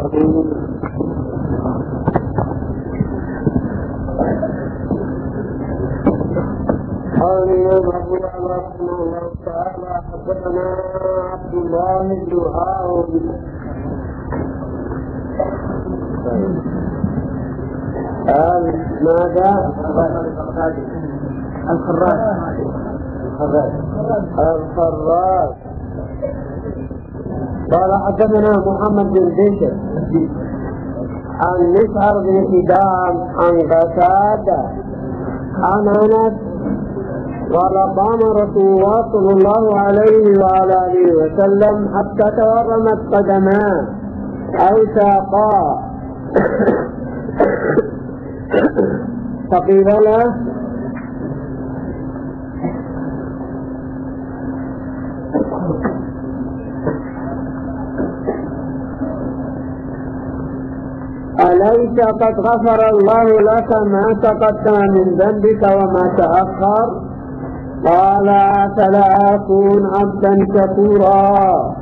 الرحيم. قال الإمام أبو يعلى رحمه الله تعالى حدثنا عبد الله بن هارون ماذا؟ الخراج قال حدثنا محمد بن بشر عن مسعر بن كدام عن قتادة عن أنس قال قام رسول الله صلى الله عليه وعلى آله وسلم حتى تورمت قدماه أو ساقاه فقيل له أليس قد غفر الله لك ما تقدم من ذنبك وما تأخر؟ قال فلا أكون عبدا شكورا.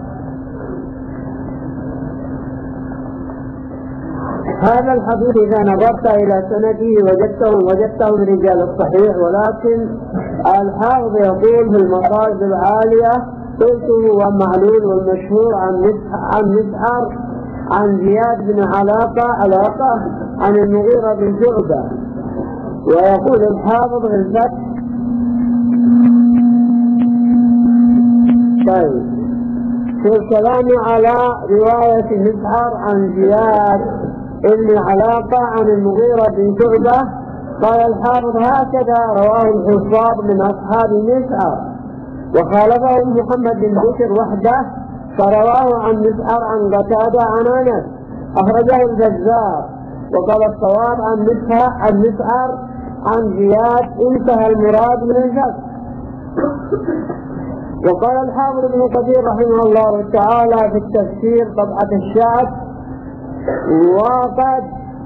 هذا الحديث إذا نظرت إلى سنده وجدته من رجال الصحيح، ولكن الحافظ يقول في المصادر العالية قلته ومعلول والمشهور عن مسعر عن زياد بن علاقة عن المغيرة بن شعبة. ويقول الحافظ في الفتح طيب في الكلام على رواية مسعر عن زياد بن علاقة عن المغيرة بن شعبة، قال الحافظ هكذا رواه الحفاظ من أصحاب مسعر، وخالفه محمد بن بشر وحده فرواه عن مسعر عن قتادة عن أنس أخرجه البزار، وقال الصواب عن مسعر عن زياد انتهى المراد من الفتح. وقال الحافظ ابن كثير رحمه الله تعالى في التفسير طبعة الشعب وقد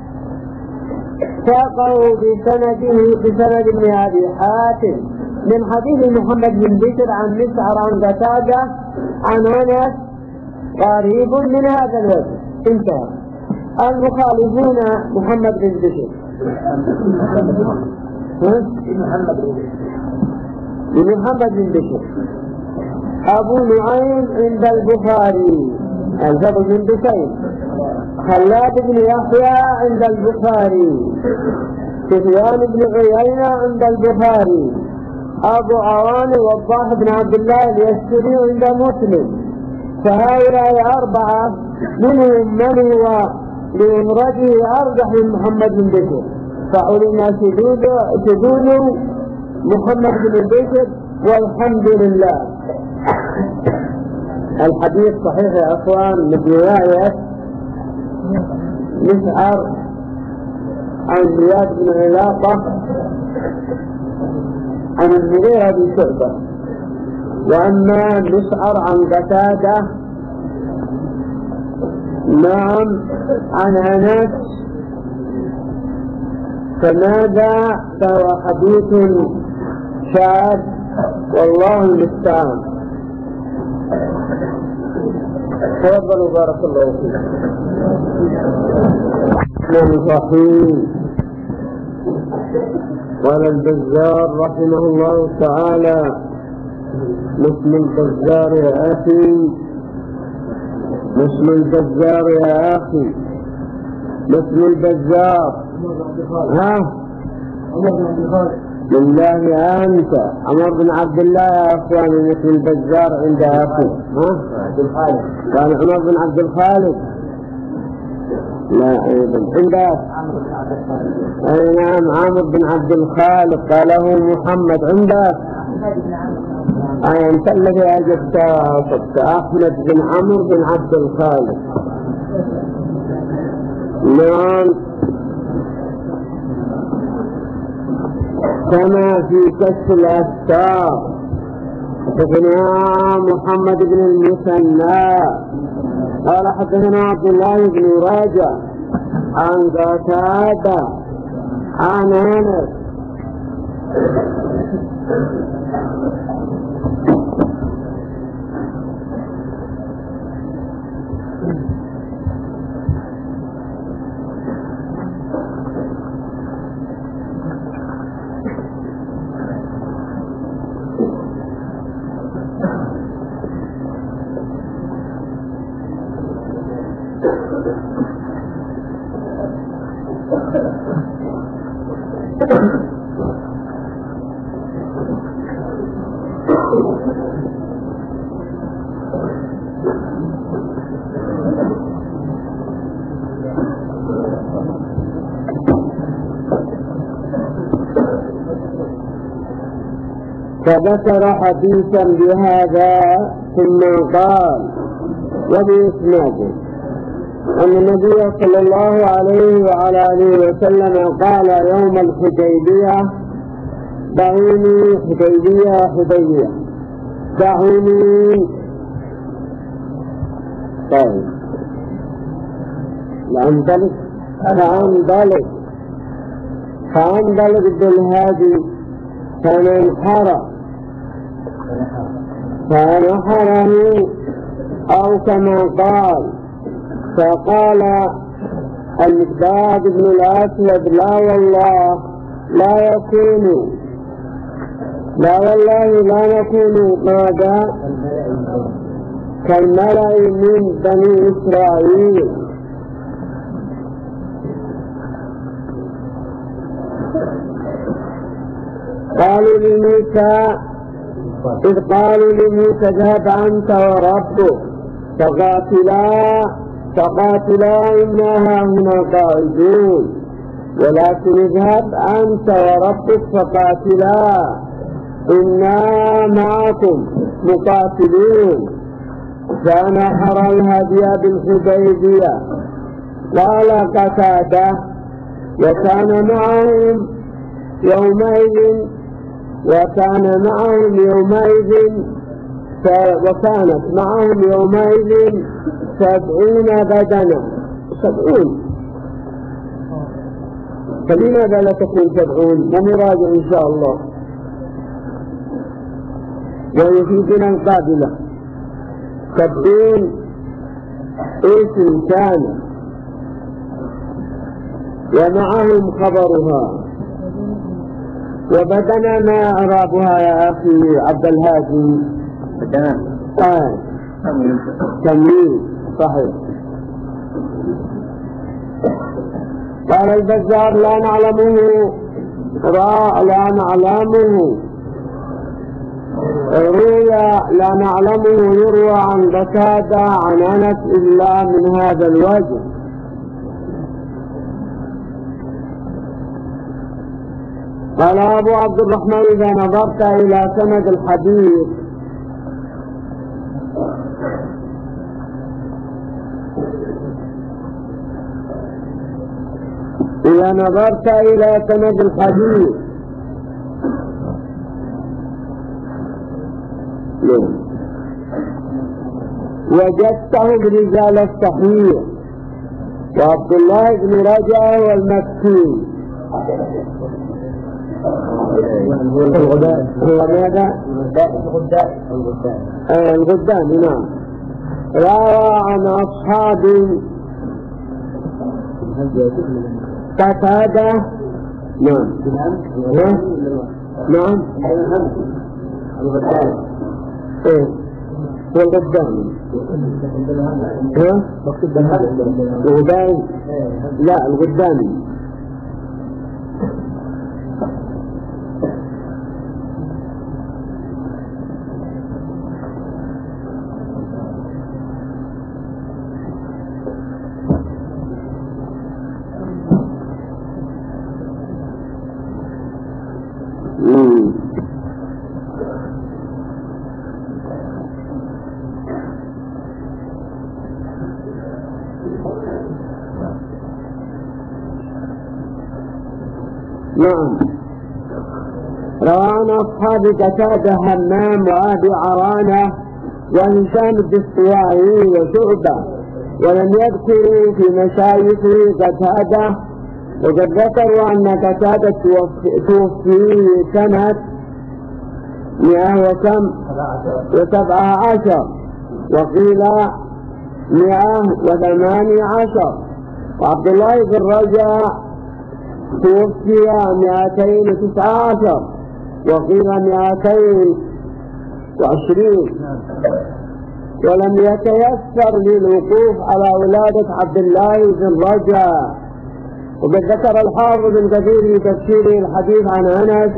ساقه بسند ابن أبي حاتم من حديث محمد بن بشر عن مسعر عن قتادة عن أنس قريب من هذا الوجه انتهى. المخالفون محمد بن بشر محمد بن بشر أبو نعيم عند البخاري الفضل بن بشير، خلاد بن يحيى عند البخاري، سفيان بن عيينة عند البخاري، أبو عوان وضاح بن عبد الله اليشكري عند مسلم. فهؤلاء أربعة منهم من هو لإمرته أرجح من محمد بن بشر، فعلم شذوذ محمد بن بشر والحمد لله. الحديث صحيح يا أخوان من رواية مسعر عن زياد بن علاقة عن المغيرة بن شعبة، وأما مسعر عن قتادة نعم عن أنس فماذا؟ فهو حديث شاذ والله المستعان. تفضلوا بارك الله فيكم. الرحيم. قال البزار رحمه الله تعالى مثل البزار يا أخي، مثل البزار يا أخي، مثل البزار لله أنت عمر بن عبد الله يا أخواني، مثل البزار عند أخي قال عمر بن عبد الخالق لا أيضا عندك أي نعم عامر بن عبد الخالق قاله محمد عندك أي أنت الذي أجبت أحمد بن عمرو بن عبد الخالق نعم كما في كشف الأستار حدثنا محمد بن المثنى قال حدثنا عبد الله بن راجع عن قتادة عن أنس فذكر حديثا بهذا ثم قال وبإسناده أن النبي صلى الله عليه وعلى آله وسلم قال يوم الحديبية دعوني حديبية دعوني. طيب فانطلق بالهادي فنحره أو كما قال. فقال المقداد بن الأسود لا والله لا نكون ماذا كالملأ من بني إسرائيل. إذ قالوا لموسى اذهب أنت وربك فقاتلا إنا هاهنا قاعدون ولكن اذهب أنت وربك فقاتلا إنا معكم مقاتلون. فنحر الهدي بالحديبية. قال قتادة وكانت معهم يومئذ 70 بدنة. 70. فلماذا لا تكون 70 ومراجع إن شاء الله ويفيدنا القابلة 70 اسم كان ومعهم خبرها. وبدنا ما أعرابها يا أخي عبد الهادي؟ تمييز صحيح. قال البزار لا نعلمه يروى عن قتادة عن أنس إلا من هذا الوجه. قال أبو عبد الرحمن إذا نظرت إلى سند الحديث وجدته برجال الصحيح وعبد الله بن رجع والمكي. هو ماذا؟ الغداني نعم. روى عن أصحاب قتادة نعم والغداني لا الغداني نعم. روى عن أصحاب قتادة همام وأبي عرانة وهشام الدستوائي وشعبة ولم يذكروا في مشايخه قتادة. وقد ذكروا أن قتادة توفي سنة 117 وقيل 118. وعبد الله بن رجاء توفي 219 وقيل 220 ولم يتيسر للوقوف على ولادة عبد الله بن رجاء. وقد ذكر الحافظ بن كثير في تفسيره الحديث عن أنس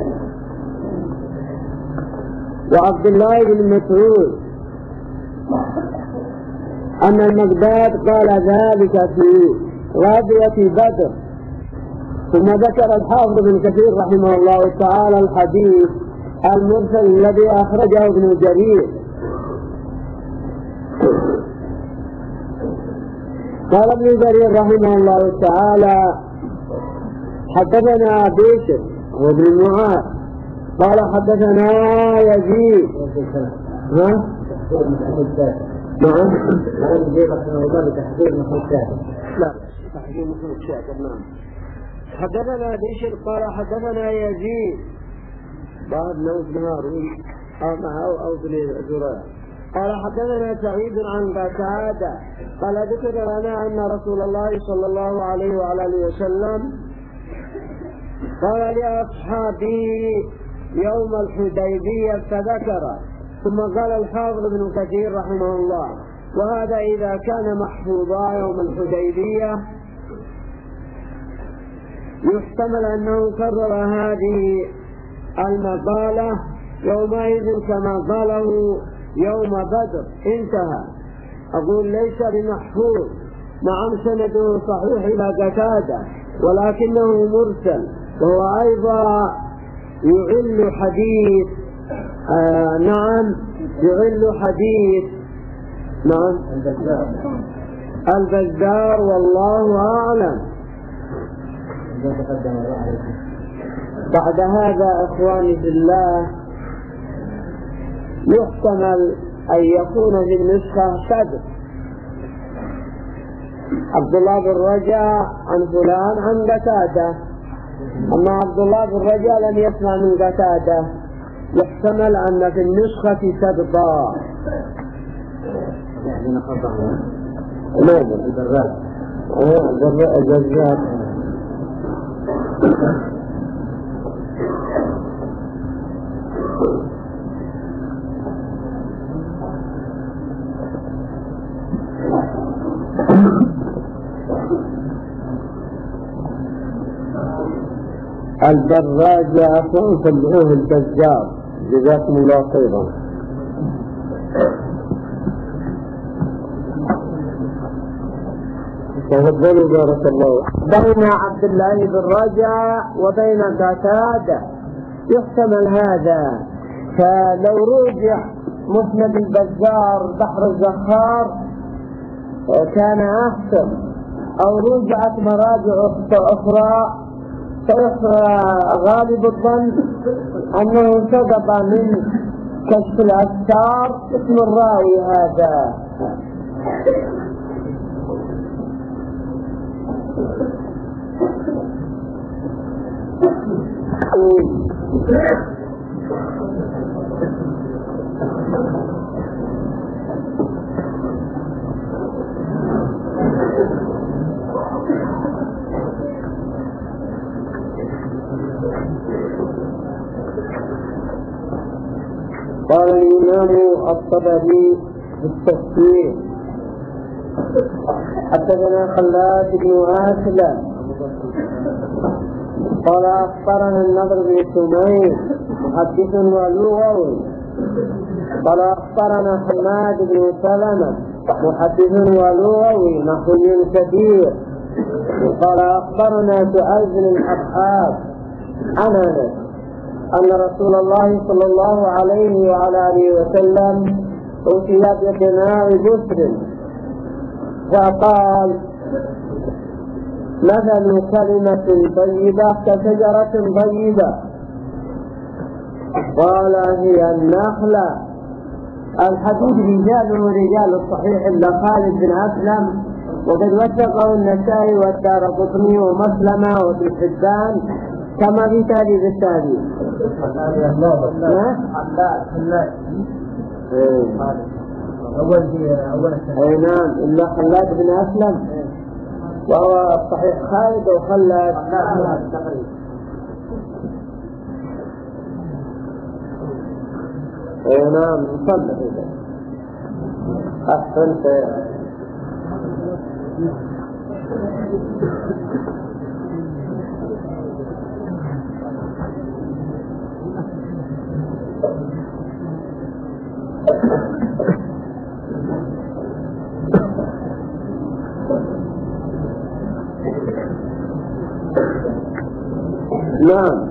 وعبد الله بن مسعود أن المقداد قال ذلك في غزوة بدر. ثم ذكر الحافظ بن كثير رحمه الله تعالى الحديث المرسل الذي أخرجه ابن جرير. قال ابن جرير رحمه الله تعالى حدثنا بشر وابن معاذ قال حدثنا يزيد. ها؟ نعم. لا تحديد محمد شاكر. نعم. حدثنا بشر قال حدثنا يزيد بعد نوز هارون أو بن زرار قال حدثنا سعيد عن قتادة قال ذكر لنا أن رسول الله صلى الله عليه وعلى اله وسلم قال لأصحابه يوم الحديبية فذكر. ثم قال الحافظ ابن كثير رحمه الله وهذا إذا كان محفوظا يوم الحديبية يحتمل أنه كرر هذه المقالة يومئذ كما قاله يوم بدر. انتهى. أقول ليس بمحفوظ. نعم سنده صحيح إلى قتادة ولكنه مرسل وهو أيضا يعل حديث نعم يعل حديث نعم البزار والله أعلم. بعد هذا إخواني بالله يحتمل أن يكون في النسخة صدق عبد الله بن رجاء عن فلان عن قتادة. أما عبد الله بن رجاء لم يسمع من قتادة يحتمل أن في النسخة صدقا. يعني نخطأ الدراج الدراج أخوان سمعوه البزار جزاكم الله خيرا. تفضلوا بارك الله. بين عبد الله بن رجاء وبين قتادة يحتمل هذا. فلو رجع مسند البزار بحر الزخار كان أحسن أو رجعت مراجع أخرى غالب الظن أنه سبق من كشف الأستار اسم الراوي هذا. قال الإمام الطبري في التفسير حدثنا خلاد بن أسلم قال أخبرنا النضر بن سمير محدث ولغوي قال أخبرنا حماد بن سلمة محدث ولغوي نحوي كثير قال أخبرنا سعيد بن الأصحاب عن أنس أن رسول الله صلى الله عليه وعلى آله وسلم أتي بقناع بسر فقال مثل كلمة طيبة كشجرة طيبة قال هي النخلة. الحديث رجال ورجال الصحيح إلا خالد بن أسلم وقد وثقه النسائي والدارقطني ومسلمة وابن حبان كما في تاريخ التاريخ. أي نعم إلا خلاد بن أسلم وهو الصحيح خالد وخلاد. أي نعم صلح. أحسنت. نعم.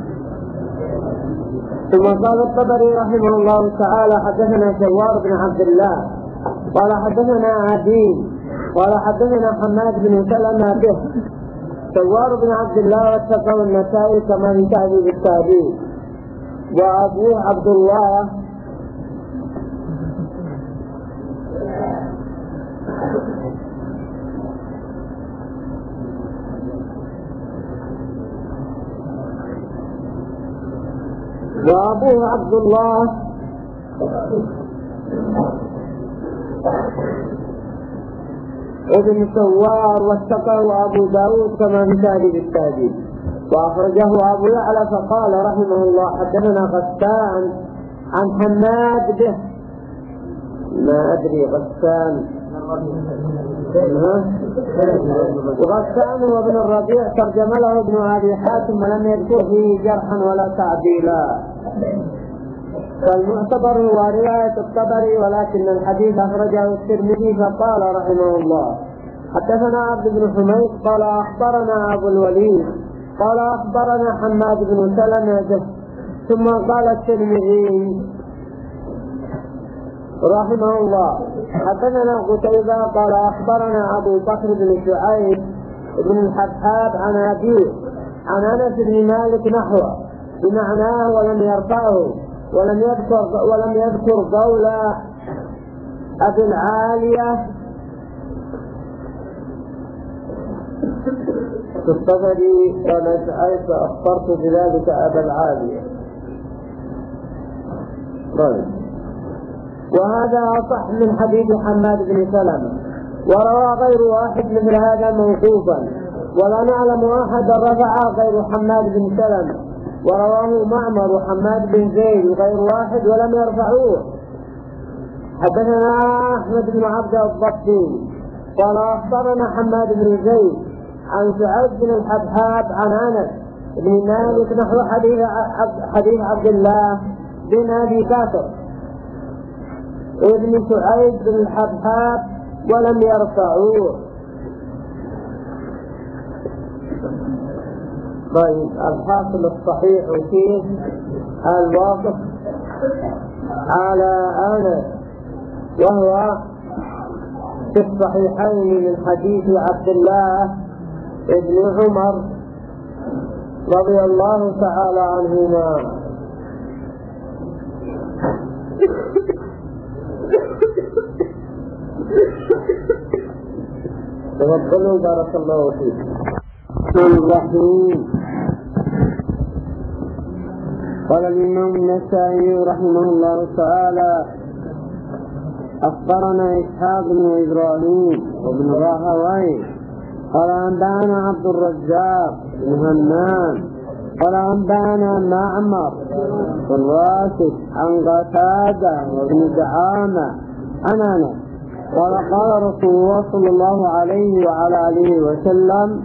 ثم قال الطبري رحمه الله تعالى حدثنا شوار بن عبد الله قال حدثنا عدين قال حدثنا حماد بن سلمة به. شوار بن عبد الله واتقوا النسائي كما في تهذيب التهذيب، وأبوه عبد الله ابن سوار واتقه أبو داود كما في تهذيب التهذيب، وأخرجه أبو يعلى فقال رحمه الله حدثنا غسان عن حماد به. ما أدري غسان وغسان هو ابن الربيع ترجم له ابن أبي حاتم ولم يذكر فيه جرحا ولا تعديلا، فالمعتبر هو رواية الطبري، ولكن الحديث أخرجه الترمذي فقال رحمه الله حدثنا عبد بن حميد قال أخبرنا أبو الوليد قال أخبرنا حماد بن سلمة. ثم قال الترمذي رحمه الله حدثنا قتيبة قال أخبرنا أبو بكر بن شعيب بن الحبحاب عن أبيه عن أنس بن مالك نحوه بمعناه ولم يرفعه ولم يذكر قول أبي العالية في الطبري وأنا سألت أخبرت بذلك أبا العالية. وهذا أصح من حديث حماد بن سلمة، وروى غير واحد مثل هذا موقوفا، ولا نعلم أحدا رفع غير حماد بن سلمة، ورواه معمر وحماد بن زيد وغير واحد ولم يرفعوه. حدثنا أحمد بن عبد الضبي قال أخبرنا حماد بن زيد عن سعيد بن الحبحاب عن أنس بن مالك نحو حديث عبد الله بن أبي بكر ابن سعيد بن الحبحاب ولم يرفعوه. طيب الحاصل الصحيح فيه الواقف على أنس، وهو في الصحيحين من حديث عبد الله ابن عمر رضي الله تعالى عنهما. تفضلوا بارك الله فيكم. الرحيم. قال الإمام النسائي رحمه الله تعالى أخبرنا إسحاق بن إبراهيم وابن راهويه قال أنبأنا عبد الرزاق بن همام قال أنبأنا معمر بن راشد عن قتادة وابن دعامة عن أنس قال قال رسول الله صلى الله عليه وعلى آله وسلم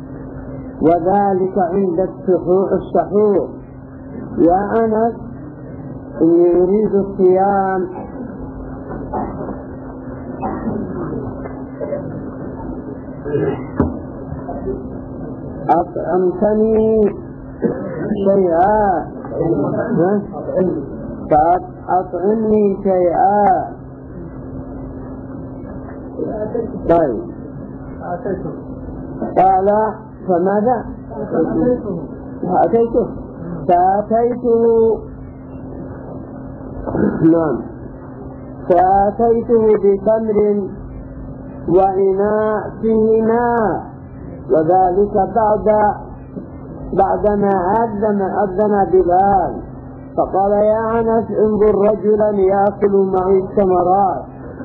وذلك عند السحور يا أنس إني أريد الصيام أطعمتني شيئا فأطعمني شيئا. طيب قال فماذا؟ فأتيته نعم فأتيته بتمر وإناء فيه ماء، وذلك بعدما أذن بلال فقال يا أنس انظر رجلا يأكل معي الثمرات.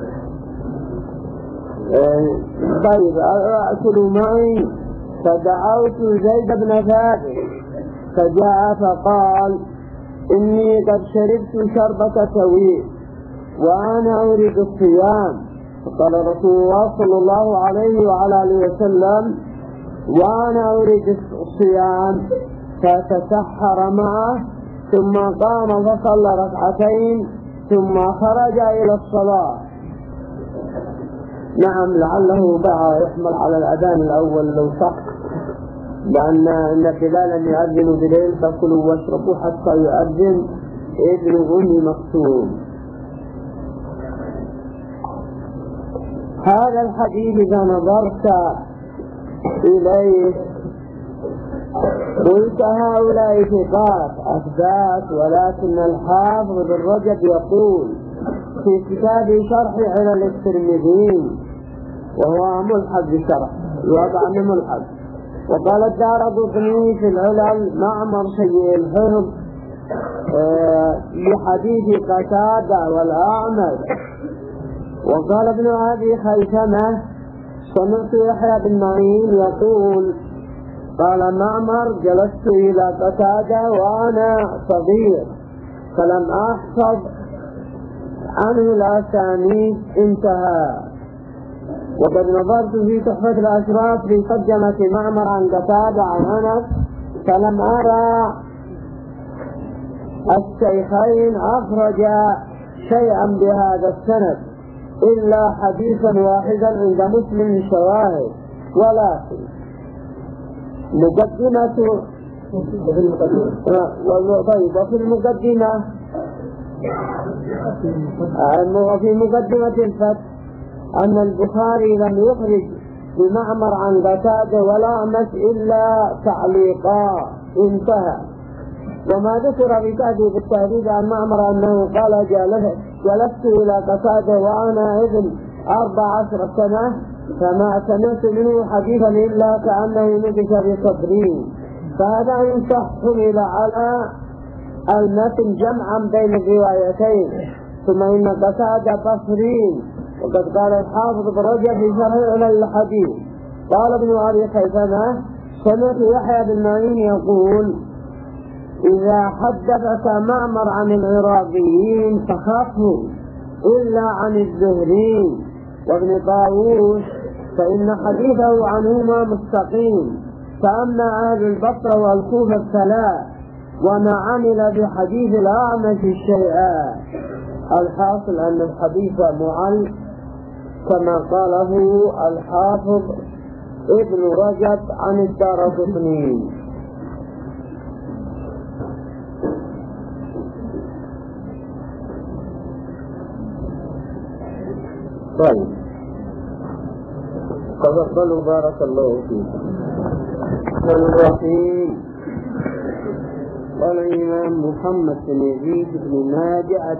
طيب أأكل معي؟ فدعوت زيد بن ثابت فجاء فقال إني قد شربت شربة سويق وأنا أريد الصيام قال رسول الله صلى الله عليه وعلى آله وسلم: وأنا أريد الصيام، فتسحر معه ثم قام فصلى ركعتين ثم خرج إلى الصلاة. نعم، لعله بقى يحمل على الأذان الأول لو صح، لأن بلالا يؤذن بليل فكلوا واشربوا حتى يؤذن ابن أم مكتوم. هذا الحديث إذا نظرت إليه قلت هؤلاء ثقات أثبات، ولكن الحافظ بن رجب يقول في كتاب شرح علل الترمذي، وهو ملحق بشرح يوضع من ملحق. وقال الدارقطني في العلل: معمر سيء الحفظ لحديث قتادة والأعمش. وقال ابن أبي خيثمة: سمعت يحيى بن معين يقول: قال معمر: جلست إلى قتادة وأنا صغير فلم أحفظ عنه الأسانيد. انتهى. وقد نظرت في تحفة الأشراف في ترجمة معمر عن قتادة عن أنس، فلم أرى الشيخين أخرجا شيئا بهذا السند إلا حديثا واحدا عند مسلم شواهد. ولكن مقدمة وفي المقدمة وفي مقدمة الفتح أن البخاري لم يخرج بمعمر عن قتادة ولا أنس إلا تعليقا. انتهى. وما ذكر في تهذيب التهذيب عن معمر أنه قال: جلست إلى قتادة وأنا ابن 14 سنة فما سمعت منه حديثا إلا كأنه نبش بصدري. فهذا إن صح حمل على المتن جمعا بين الروايتين. ثم إن قتادة بصري، وقد قال الحافظ بن رجب في شرح علل الحديث. قال ابن أبي خيثمة: سمعت يحيى بن معين يقول: إذا حدثك معمر عن العراقيين فخافه إلا عن الزهري وابن طاووس فإن حديثه عنهما مستقيم. فأما أهل البصرة والكوفة الثلاث وما عمل بحديث الأعمش الشيئا. الحاصل أن الحديث معل كما قاله الحافظ ابن رجب عن الدارقطني. طيب، تفضلوا بارك الله فيكم. الرحيم. قال الإمام محمد بن يزيد بن ماجه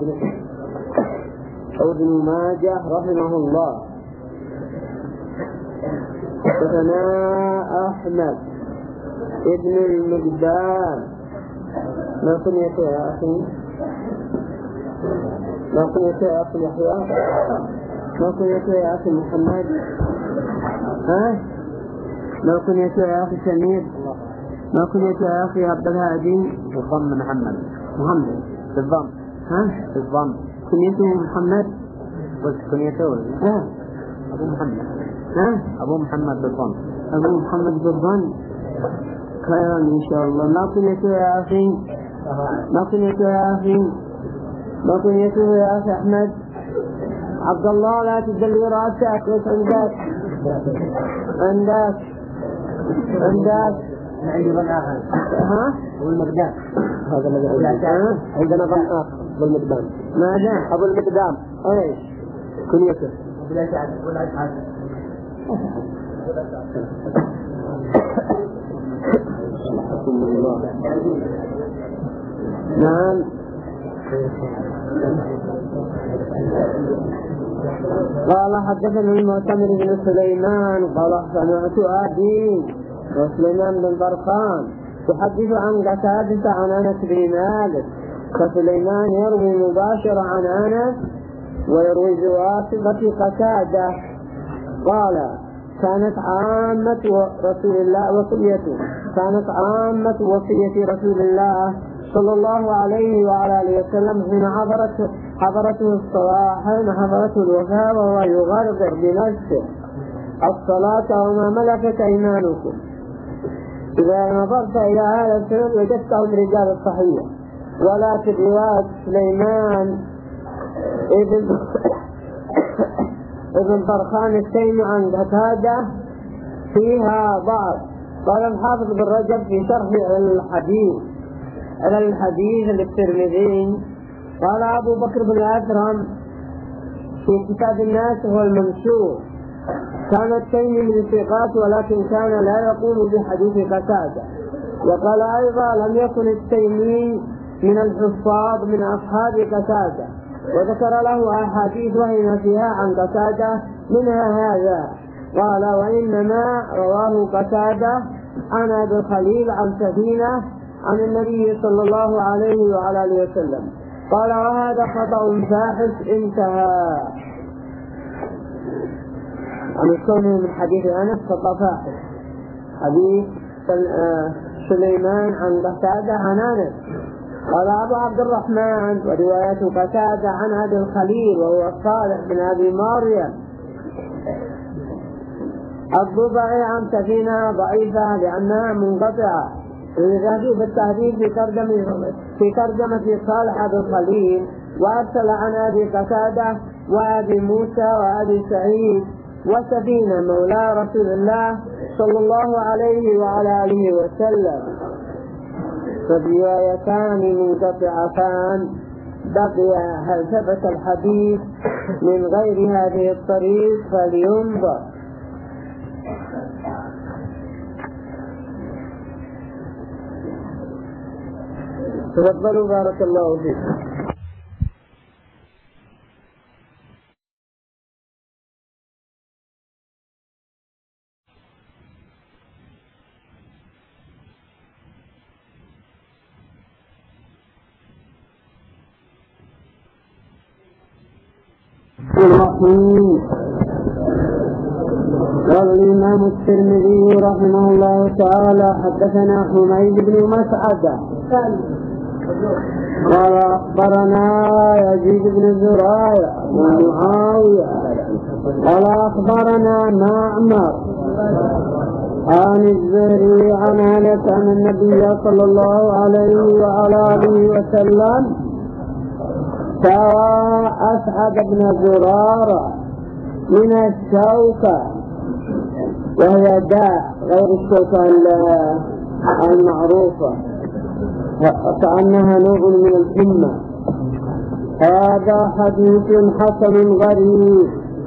ابن ماجه رحمه الله: حدثنا أحمد ابن المقدام. ما كنيته يا أخي؟ ما كنيته يا أخي يحيى؟ ما كنيته يا أخي محمد؟ ها؟ ما كنيته يا أخي سمير؟ ما كنيته يا أخي عبد الهادي؟ بالضم محمد بالضم. ها؟ بالضم. كنيته محمد؟ قلت كنيته ولا؟ أبو محمد. أبو محمد بالضم. أبو محمد بالضم. خيرا إن شاء الله. ما كنيته يا أخي؟ ما كنيته يا أخي؟ ما كنيته يا أخي أحمد؟ عبد الله لا تدلي رأسك. ايش عندك؟ عندك عندي ظن آخر. ها؟ أبو المقدام. هذا الذي عندنا ظن آخر. أبو المقدام. ماذا؟ أبو المقدام. ايش كنيته؟ أبو الأسعد. أبو الأسعد. نعم. قال: حدثني المعتمر بن سليمان قال: سمعت أبي وسليمان بن برقان تحدث عن قتادة عن أنس بن مالك. فسليمان يروي مباشرة عن أنس ويروي بواسطة قتادة. قال: كانت عامة رسول الله وصيته كانت عامة وصية رسول الله صلى الله عليه وعلى آله وسلم حين حضرته الصلاة حين حضرته الوفاة وهو يغرغر بنفسه الصلاة وما ملكت أيمانكم. إذا نظرت إلى هذا السند وجدته من رجال الصحيح، ولكن رواية سليمان ابن طرخان التيمي عن قتادة فيها ضعف. قال الحافظ بن رجب في شرح الحديث للترمذي قال أبو بكر بن أثرم في كتاب الناس هو المنشور كان التيمي من الثقات ولكن كان لا يقوم بحديث قتادة. وقال أيضا لم يكن التيمي من الحفاظ من أصحاب قتادة، وذكر له أحاديث وهم فيها عن قتادة منها هذا. قال وإنما رواه قتادة عن أبي الخليل عن سفينة عن النبي صلى الله عليه وعلى آله وسلم. قال وهذا خطأ فاحش انتهى. عن كونه من حديث أنس خطأ فاحش. حديث سليمان عن قتادة عن أنس. قال أبو عبد الرحمن ورواية قتادة عن أبي الخليل وهو صالح بن أبي مريم الضبعي عن سفينة ضعيفة لأنها منقطعة. الذهبي بالتهذيب في ترجمة صالح أبي الخليل وأرسل عن أبي قتادة وأبي موسى وأبي سعيد وسفينة مولى رسول الله صلى الله عليه وعلى آله وسلم، فالروايتان منقطعتان. بقي هل ثبت الحديث من غير هذه الطريق فلينظر. تفضلوا بارك الله فيكم. قال الإمام الترمذي رحمه الله تعالى حدثنا حميد بن مسعدة قال أخبرنا يزيد بن زريع ومعاوية قال أخبرنا معمر عن الزهري عن أنس أن النبي صلى الله عليه وعلى آله وسلم سوى أسعد بن زرارة من الشوكة، وهي داء غير الشوكة المعروفة وكأنها نوع من الحمى. هذا حديث حسن غريب.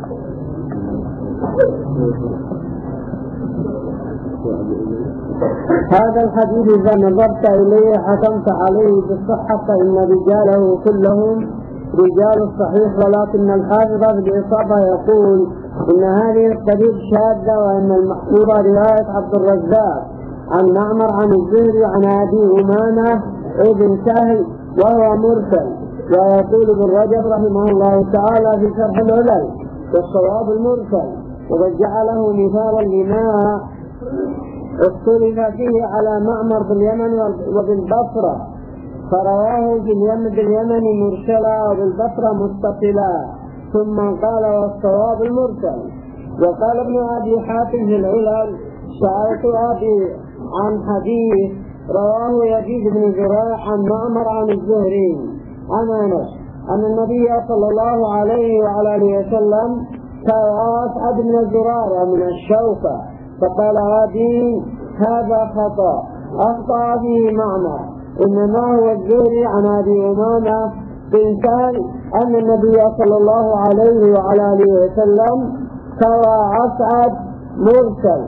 هذا الحديث إذا نظرت إليه حكمت عليه بالصحة فإن رجاله كلهم رجال الصحيح، ولكن الحافظ بالإصابة يقول إن هذه الطريق شاذة وإن المحفوظة رواية عبد الرزاق عن معمر عن الزهري عن أبي أمامة ابن سهل وهو مرسل. ويقول ابن رجب رحمه الله تعالى في شرح العلل والصواب المرسل، وقد جعله مثالا لما اختلف فيه على معمر باليمن وبالبصرة، فرواه باليمن مرسلا وبالبصرة متصلا، ثم قال والصواب المرسل. وقال ابن أبي حاتم في العلل سألت أبي عن حديث رواه يزيد بن زريع عن معمر عن الزهري عن أنس أن النبي صلى الله عليه وعلى آله وسلم سوى أسعد بن زرارة من الشوكة، فقال أبي هذا خطأ أخطأ به معمر، إنما هو الزهري عن أبي أمامة بن سهل أن النبي صلى الله عليه وعلى آله وسلم سوى أسعد مرسل.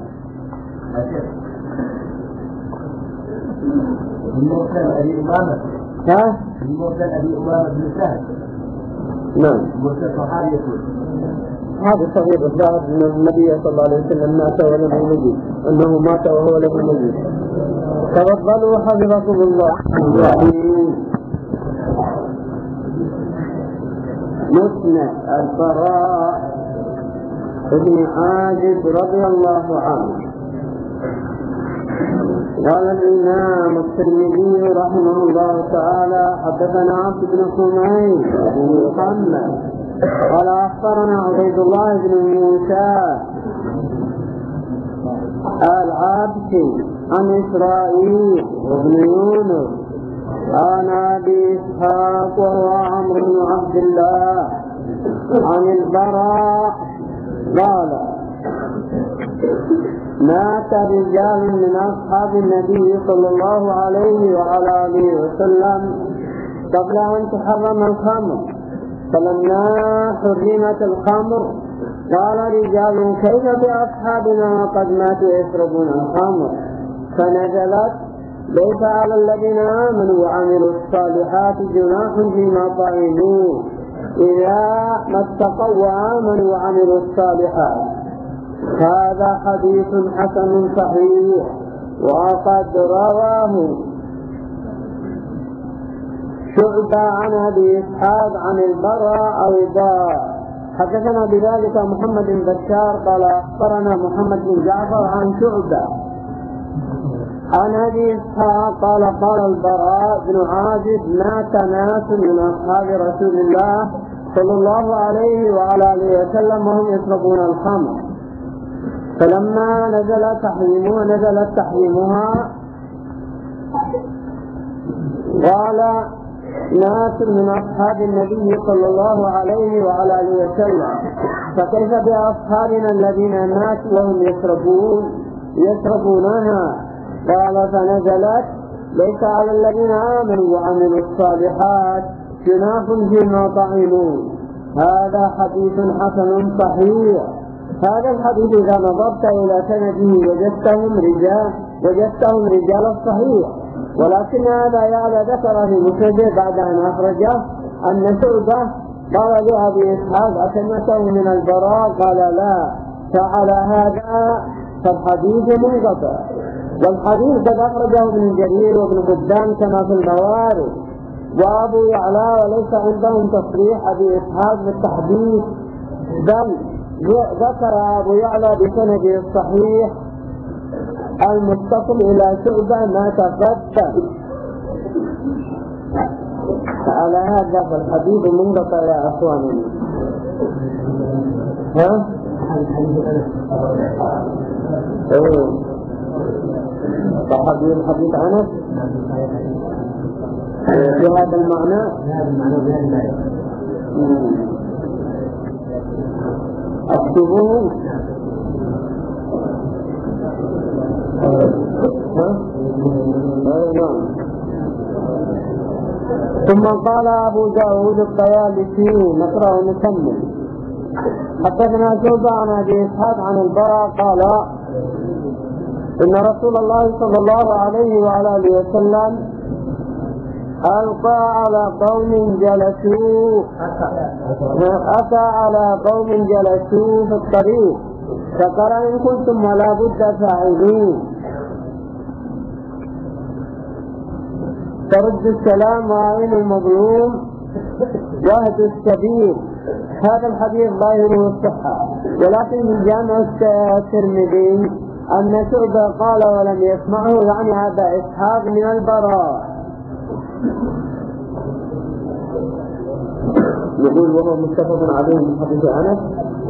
المرسل أبي أمامة ها؟ المرسل أبي أمامة بن سهل. نعم. مرسل صحابي يقول هذا صحيح الظاهر أن النبي صلى الله عليه وسلم مات ولم يميت، أنه مات وهو لم يميت. تفضلوا حفظكم الله. مسند البراء ابن عازب رضي الله عنه قال الإمام الترمذي رحمه الله تعالى حدثنا عبد بن حميد بن محمد قال أخبرنا عبيد الله بن موسى العابسي عن إسرائيل وابن يونس عن أبي إسحاق وهو عمرو بن عبد الله عن البراء قال مات رجال من أصحاب النبي صلى الله عليه وعلى آله وسلم قبل أن تحرم الخمر، فلما حرمت الخمر قال رجال كيف بأصحابنا وقد ماتوا يشربون الخمر، فنزلت ليس على الذين آمنوا وعملوا الصالحات جناح فيما طعموا إذا ما اتقوا وآمنوا وعملوا الصالحات. هذا حديث حسن صحيح وقد رواه شعبة عن أبي إسحاق عن البراء أيضا. حدثنا بذلك محمد بن بشار قال أخبرنا محمد بن جعفر عن شعبة عن أبي إسحاق قال قال البراء بن عازب مات ناس من أصحاب رسول الله صلى الله عليه وعلى آله وسلم وهم يشربون الخمر، فلما نزلت تحريمها قال ناس من أصحاب النبي صلى الله عليه وعلى آله وسلم فكيف بأصحابنا الذين ماتوا وهم يشربونها؟ قال فنزلت ليس على الذين آمنوا وعملوا الصالحات جناح فيما طعموا. هذا حديث حسن صحيح. هذا الحديث إذا نظرت إلى سنده وجدتهم رجال الصحيح، ولكن هذا يعلى ذكر في مسنده بعد أن أخرجه أن شعبة قال لأبي إسحاق أسمعته من البراء قال لا، فعلى هذا فالحديث منقطع، والحديث قد أخرجه ابن جرير وابن قدام كما في الموارد وأبو يعلى، وليس عندهم تصريح أبي إسحاق بالتحديث، بل ذكر أبو يعلى بسنده الصحيح المتصل إلى شعبة ما تقدم. على هذا فالحديث منقطع يا أخواني. ها؟ الحديث عنه بهذا المعنى اكتبوه. ثم قال أبو داود الطيالسي نقرأ ونكمل. حدثنا شعبة عن أبي إسحاق عن البراء قال إن رسول الله صلى الله عليه وعلى آله وسلم أتى على قوم جلسوا في الطريق فقال إن كنتم ولا بد فاعلين ترد السلام وعين المظلوم واهد السبيل. هذا الحديث ظاهره الصحة، ولكن من جامع الترمذي أن شعبة قال ولم يسمعه يعني هذا إسحاق من البراء. يقول وهو متفق عليه من حديث أنس.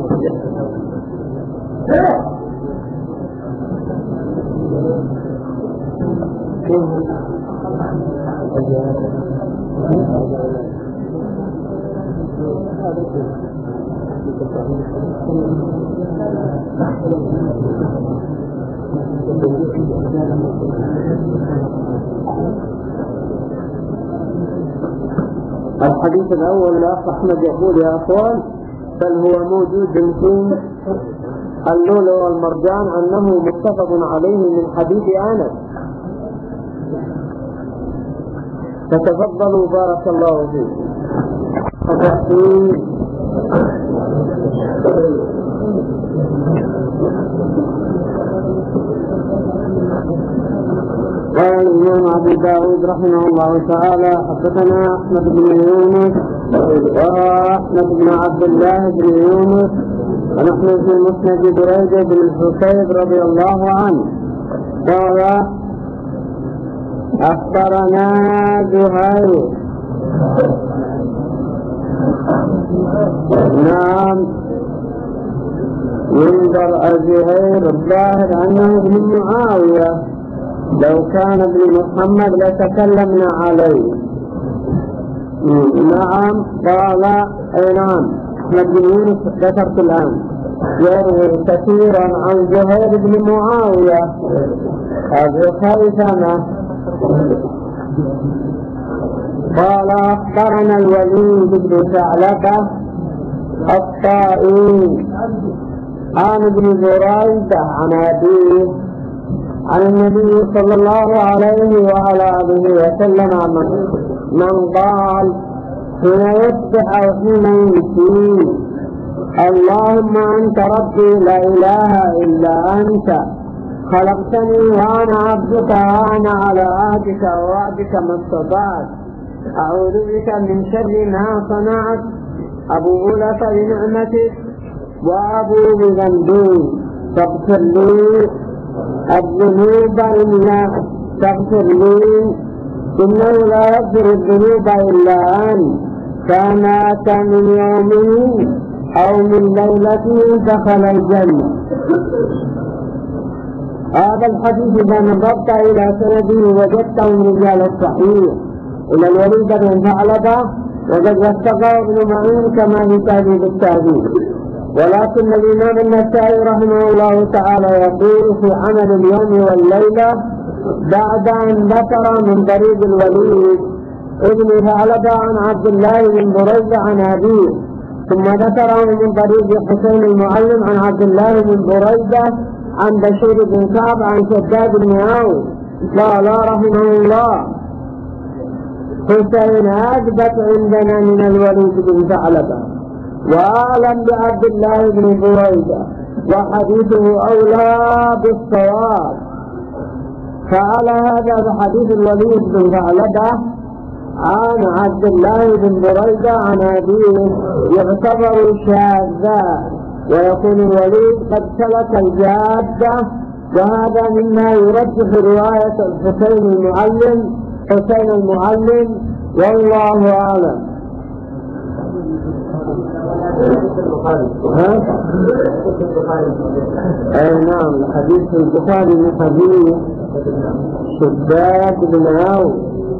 الحديث الأول الأخ أحمد يقول يا أخوان بل هو موجود في اللؤلؤ والمرجان أنه متفق عليه من حديث أنس، فتفضلوا بارك الله فيكم. قال الإمام أبو داود رحمه الله تعالى حدثنا أحمد بن يونس وأحمد بن عبد الله بن يونس ونحن في مسند بريدة بن الحسيب رضي الله عنه قال أخبرنا زهير نعم ينظر زهير الظاهر أنه ابن معاوية، لو كان ابن محمد لتكلمنا عليه. نعم قال أي نعم أحمد بن يونس ذكرت الآن يروي كثيرا عن زهير بن معاوية هذه خيثمة. قال أخبرنا الوليد بن ثعلبة الطائي عن ابن بريدة عن أبيه عن النبي صلى الله عليه وعلى آله وسلم من قال حين يصبح أو حين يمسي اللهم أنت ربي لا إله إلا أنت خلقتني وأنا عبدك وأنا على عهدك ووعدك ما استطعت أعوذ بك من شر ما صنعت أبوء لك بنعمتك وأبوء بذنبي فاغفر لي الذنوب إلا تغفر لي إنه لا يغفر الذنوب إلا أنت فمات من يومه أو من ليلته دخل الجنة. هذا الحديث إذا نظرت إلى سنده وجدته من رجال الصحيح إلى الوليد بن ثعلبة وقد وثقه ابن معين كما في تهذيب التهذيب. ولكن الإمام النسائي رحمه الله تعالى يقول في عمل اليوم والليلة بعد أن ذكر من طريق الوليد ابن ثعلبة عن عبد الله بن بريدة عن أبيه، ثم ذكره من طريق حسين المعلم عن عبد الله بن بريدة عن بشير بن كعب عن شداد بن عوف. قال رحمه الله حسين أثبت عندنا من الوليد بن ثعلبة وأعلم بعبد الله بن بريدة وحديثه أولى بالصواب. فعلى هذا بحديث الوليد بن ثعلبة عن عبد الله بن بريدة عن أبيه يعتبر شاذا ويكون الوليد قد سلك الجادة، وهذا مما يرجح رواية حسين المعلم والله أعلم. أي نعم حديث البخاري من حديث شداد بن عوف.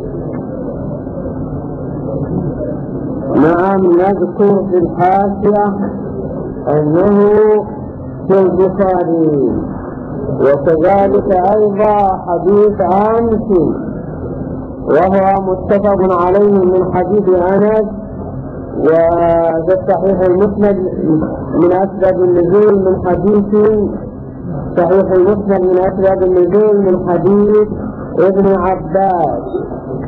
نعم نذكر في الحاشية أنه في البخاري، وكذلك أيضا حديث أنس وهو متفق عليه من حديث أنس، وفي الصحيح المسند من أسباب النزول من حديث صحيح المسند من أسباب النزول من حديث ابن عباس.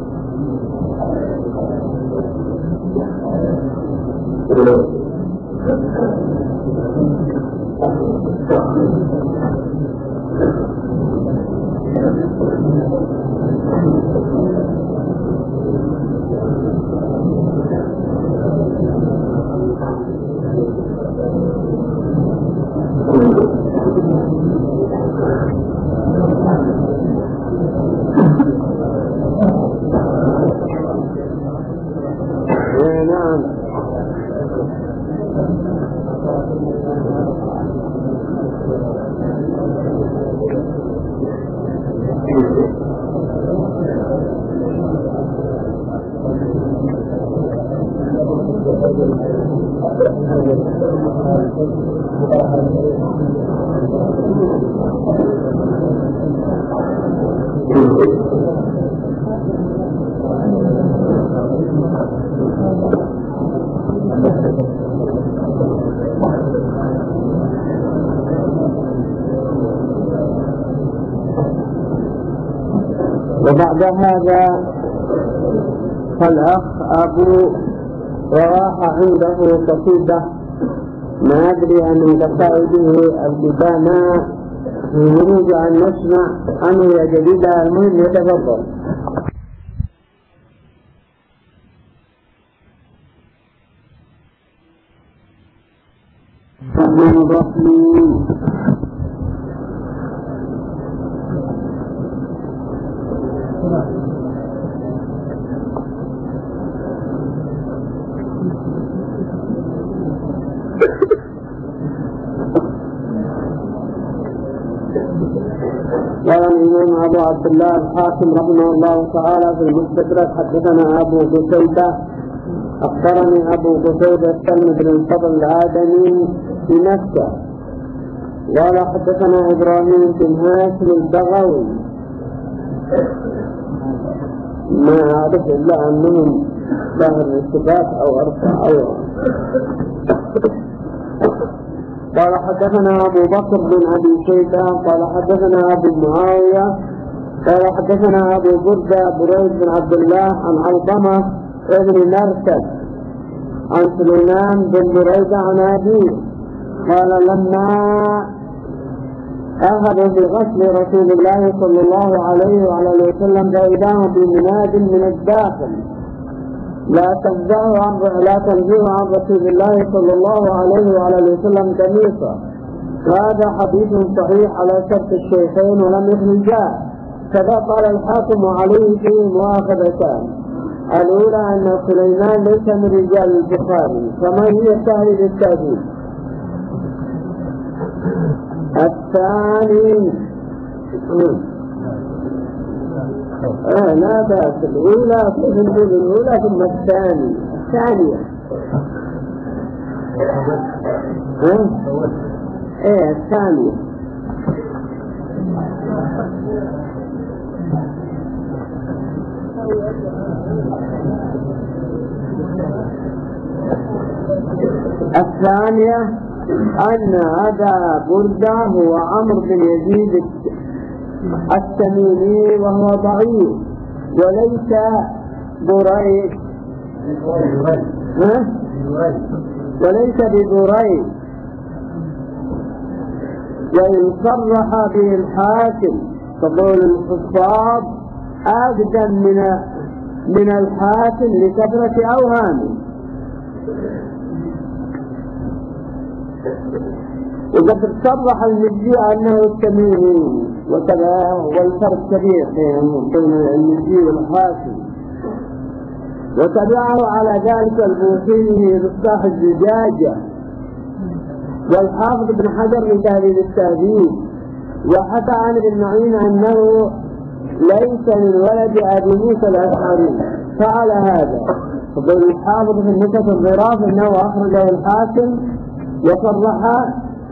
وبعد هذا فالأخ أبو رواحة عنده قصيدة ما أدري أن قصائده البدانا نريد أن نسمع عنه يا جديدة. المهم يتفضل. الرحمن الرحيم. قال الإمام أبو عبد الله الحاكم رحمه الله تعالى في المستدرك حدثنا أبو قتيبة أخبرني أبو قتيبة سلم بن الفضل الآدمي في مكة قال حدثنا إبراهيم بن هاشم البغوي ما أعرف إلا أنهم ظاهر الثبات أو أرفع أو قال حدثنا أبو بكر بن أبي شيبة قال حدثنا أبو معاوية قال حدثنا أبو بردة بريد بن عبد الله عن علقمة ابن مرثد عن سليمان بن بريدة عن أبيه قال لما أخذوا بغسل رسول الله صلى الله عليه وعلى وسلم فإذا بمناد من الداخل لا تنزعوا عن رسول الله صلى الله عليه وعلى وسلم قميصا. هذا حديث صحيح على شرط الشيخين ولم يخرجاه. كذا قال الحاكم عليه فيه مؤاخذتان. الأولى أن سليمان ليس من رجال البخاري كما هي شاهد التأديب. الثاني لا بأس الأولى ثم الثانية الثانية الثانية أن هذا بردة هو عمرو بن يزيد التميمي وهو ضعيف وليس بريد وإن صرح به الحاكم تقول الحفاظ أقدم من الحاكم لكثرة أوهامه. وقد صرح المجزي أنه التميمي وكذا والفرق كبير بين المجزي والحاكم وتبعه على ذلك البوصيري مصباح الزجاجة والحافظ بن حجر من تهذيب التهذيب وحكى عن ابن معين أنه ليس من ولد أبي موسى الأشعري فعل هذا. فقال الحافظ في النكت الظراف أنه أخرجه الحاكم وصرح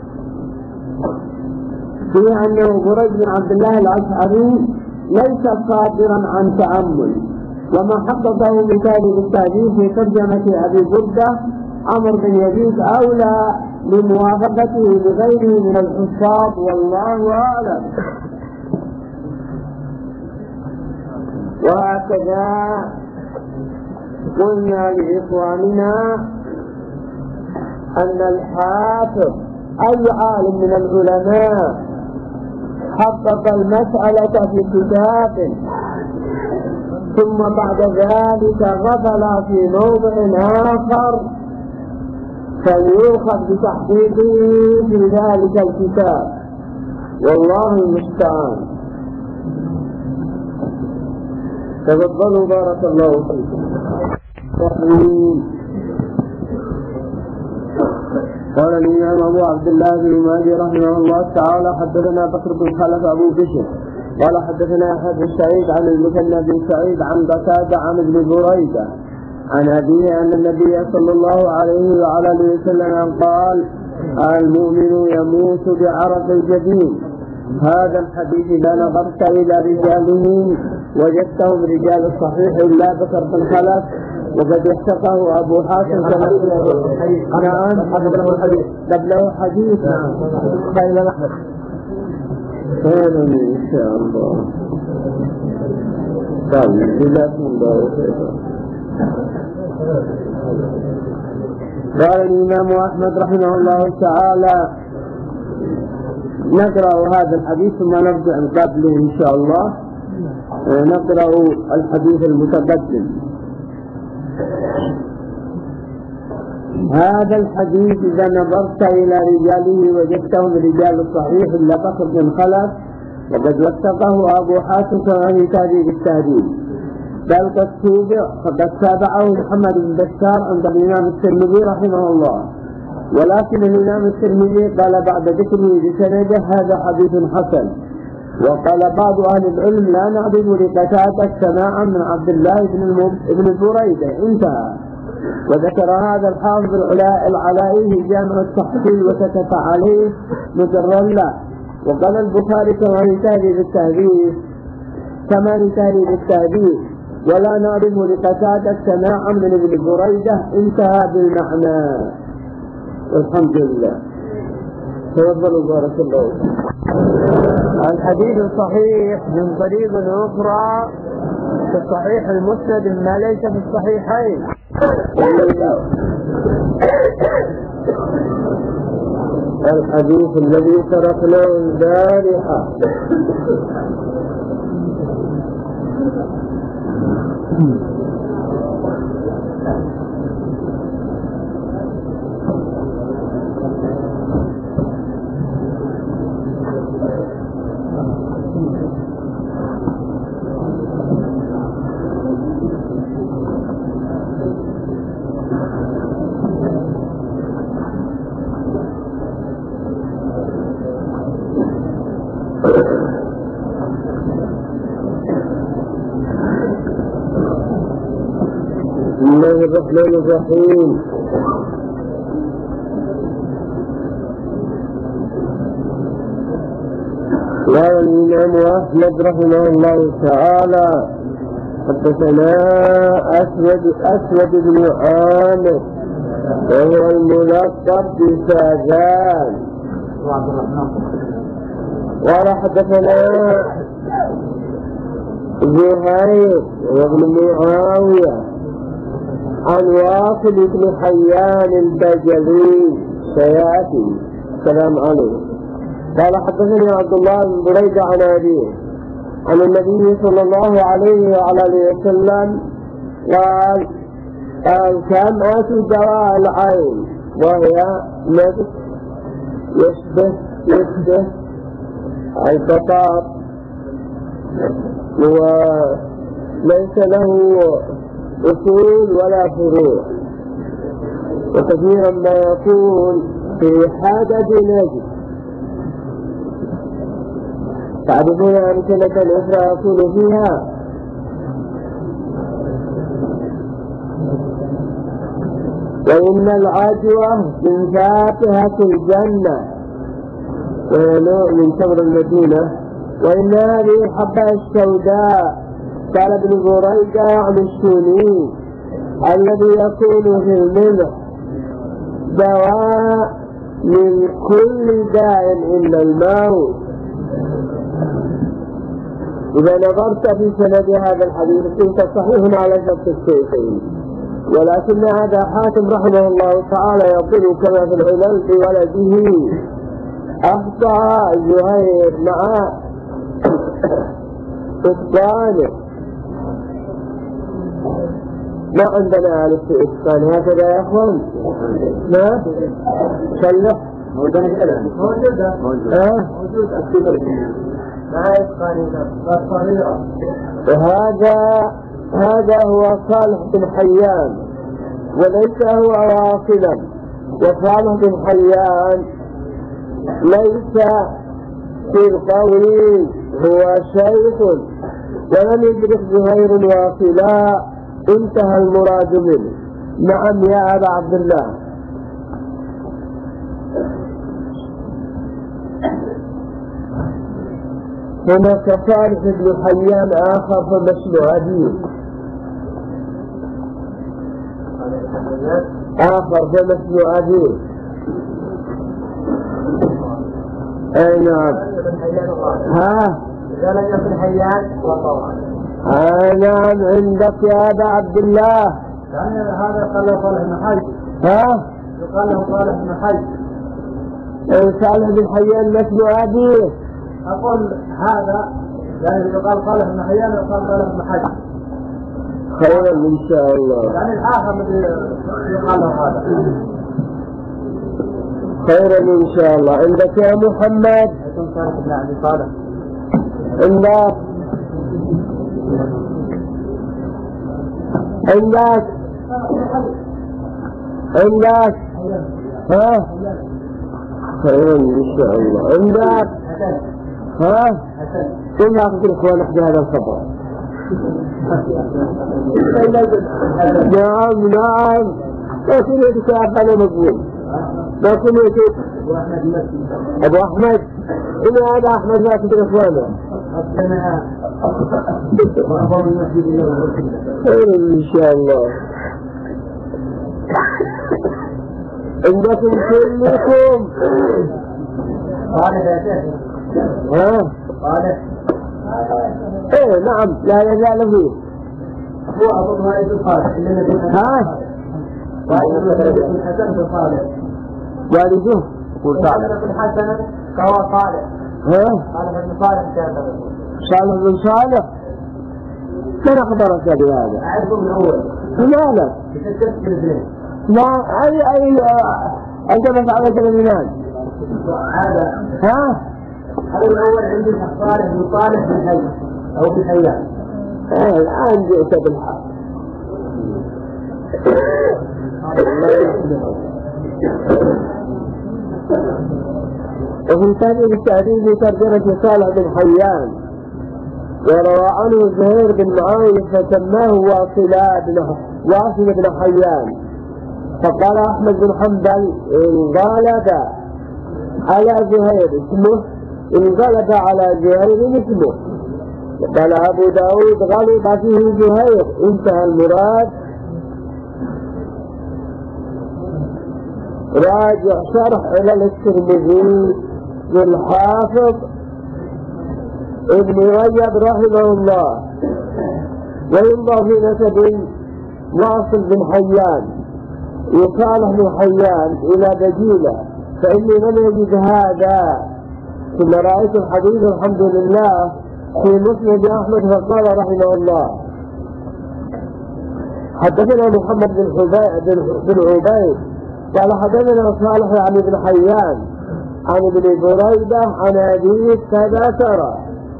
فيه أنه بريد بن عبد الله الأشعري ليس صادرا عن تأمل. وما حققه من تهذيب التهذيب في ترجمة أبي بردة عمرو بن يزيد أولى لموافقته بغيره من الحفاظ والله أعلم. وهكذا قلنا لإخواننا أن الحافظ أي عالم من العلماء حقق المسألة في كتاب ثم بعد ذلك غفل في موضع آخر فليؤخذ بتحقيقه في ذلك الكتاب والله المستعان. تفضلوا بارك الله فيكم. قال الإمام أبو عبد الله بن ماجه رحمه الله تعالى حدثنا بكر بن خلف أبو بشر قال حدثنا أحد بن سعيد عن المثنى بن سعيد عن قتادة عن ابن بريدة عن أبيه أن النبي صلى الله عليه وعلى آله وسلم قال المؤمن يموت بعرق الجبين. هذا الحديث إذا نظرت إلى رجاله وجدتهم رجال الصحيح إلا بكر بن خلف وقد احتقه أبو حاتم نعم قبله حديث خير أحمد خير إن شاء الله. طيب جزاكم الله خيرا. قال الإمام أحمد رحمه الله تعالى نقرأ هذا الحديث ثم نرجع قبله إن شاء الله. نقرأ الحديث المتقدم. هذا الحديث إذا نظرت إلى رجاله وجدتهم رجال الصحيح إلا بكر بن خلف وقد وثقه أبو حاتم في تهذيب التهذيب بل قد تابعه محمد بن بشار عند الإمام الترمذي رحمه الله ولكن الإمام الترمذي قال بعد ذكره بسنده هذا حديث حسن. وقال بعض أهل العلم لا نعدم لقتادة سماعا من عبد الله بن بريدة، انتهى. وذكر هذا الحافظ العلائي في جامع التحصيل وسكت عليه مجرا له. وقال البخاري كما لتهذيب التهذيب ولا نعدم لقتادة سماعا من ابن بريدة، انتهى بالمعنى. والحمد لله. تفضلوا بارك الله. الحديث الصحيح من طريق أخرى في الصحيح المسند ما ليس في الصحيحين. الحديث الذي تركناه البارحة بسم الله الرحمن الرحيم. قال الإمام أحمد رحمه الله تعالى حدثنا أسود بن عامر وهو الملقب بساذان قال حدثنا زهير وابن معاوية عن واصل بن حيان البجلي سياتي السلام عليه قال حدثني عبد الله بن بريدة عن أبيه عن النبي صلى الله عليه وعلى اله وسلم قال كمأة دواء العين وهي نفس يشبه الفطار وليس له أصول ولا فروع، وكثيرا ما يكون في حدد نجد. تعرفون أمثلة أخرى يكون فيها وإن العجوة من فاكهة الجنة وهي نوع من تمر المدينة، وإن هذه الحبة السوداء قال ابن بريدة عن السنين الذي يكون في الملح دواء من كل داء إلا الموت. إذا نظرت في سند هذا الحديث كنت صحيح على شرط الشيخين، ولكن هذا حاتم رحمه الله تعالى يقول كما في العلل بولده أخطأ زهير مع الثاني. ما عندنا ألف في إسكان هكذا يا أخوان؟ ما؟ شلح؟ موجودة مع إسكان وهذا هو صالح بن حيان وليس هو واصلا، وصالح بن حيان ليس في القول هو شيخ ولم يدرك زهير واصلا، انتهى المراد منه. نعم يا أبا عبد الله. هناك صالح بن حيان آخر فمثل عديد أي نعم. لم يكن حيان وطوعا. نعم عندك يا أبا عبد الله. يعني هذا قال له صالح بن حي. يقال له صالح بن حي. صالح بن حيان مثل أبيه. أقول هذا يعني يقال صالح بن حيان ويقال صالح بن حي. خيرا إن شاء الله. يعني الآخر الذي يقال له هذا. خيرا إن شاء الله. عندك يا محمد. يكون صالح بن أبي صالح. عندك ها خير إن شاء الله. عندك ها كم يأخذ إخوانك بهذا الخبر؟ نعم لكن يدك أبنى مقبول لكن يدك أبو أحمد إن هذا أحمد لا تدري إخوانه خير إن شاء الله. عندكم كلكم ها ايه نعم لا يزال فيه هو أظن والد صالح ها والده يقول صالح بن حسن فهو صالح صالح بن صالح صالح بن صالح من أخبرك بهذا؟ أعرفه من أول لا لا لا أي أنت بس على كلمات هذا ها هذا الأول عندي صالح بن صالح بن حي أو بن حيان الآن جئت بالحق. وفي تاريخ التعريف ترجمة صالح بن حيان وروى عنه زهير بن معاوية فسماه واصل بن حيان. فقال أحمد بن حنبل انقلب على زهير اسمه انقلب على زهير اسمه. قال أبو داود غلب فيه زهير انتهى المراد. راجع شرح إلى الترمذي للحافظ ابن رجب رحمه الله. وينظر في نسب واصل بن حيان وصالح بن حيان إلى دجيلة فإني لم يجد هذا ثم رأيت الحديث الحمد لله في مسند أحمد فقال رحمه الله حدثنا محمد بن عبيد قال حدثنا صالح عن ابن حيان عن ابن بريدة عن أبيه كذا ترى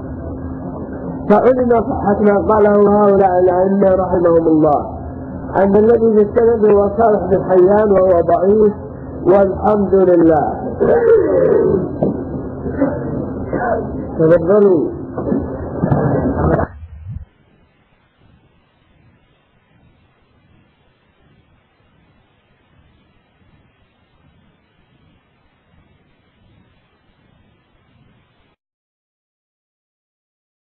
فعلم صحة ما قاله هؤلاء الأئمة رحمهم الله أن الذي في السند هو صالح بن حيان وهو ضعيف والحمد لله. تفضلوا.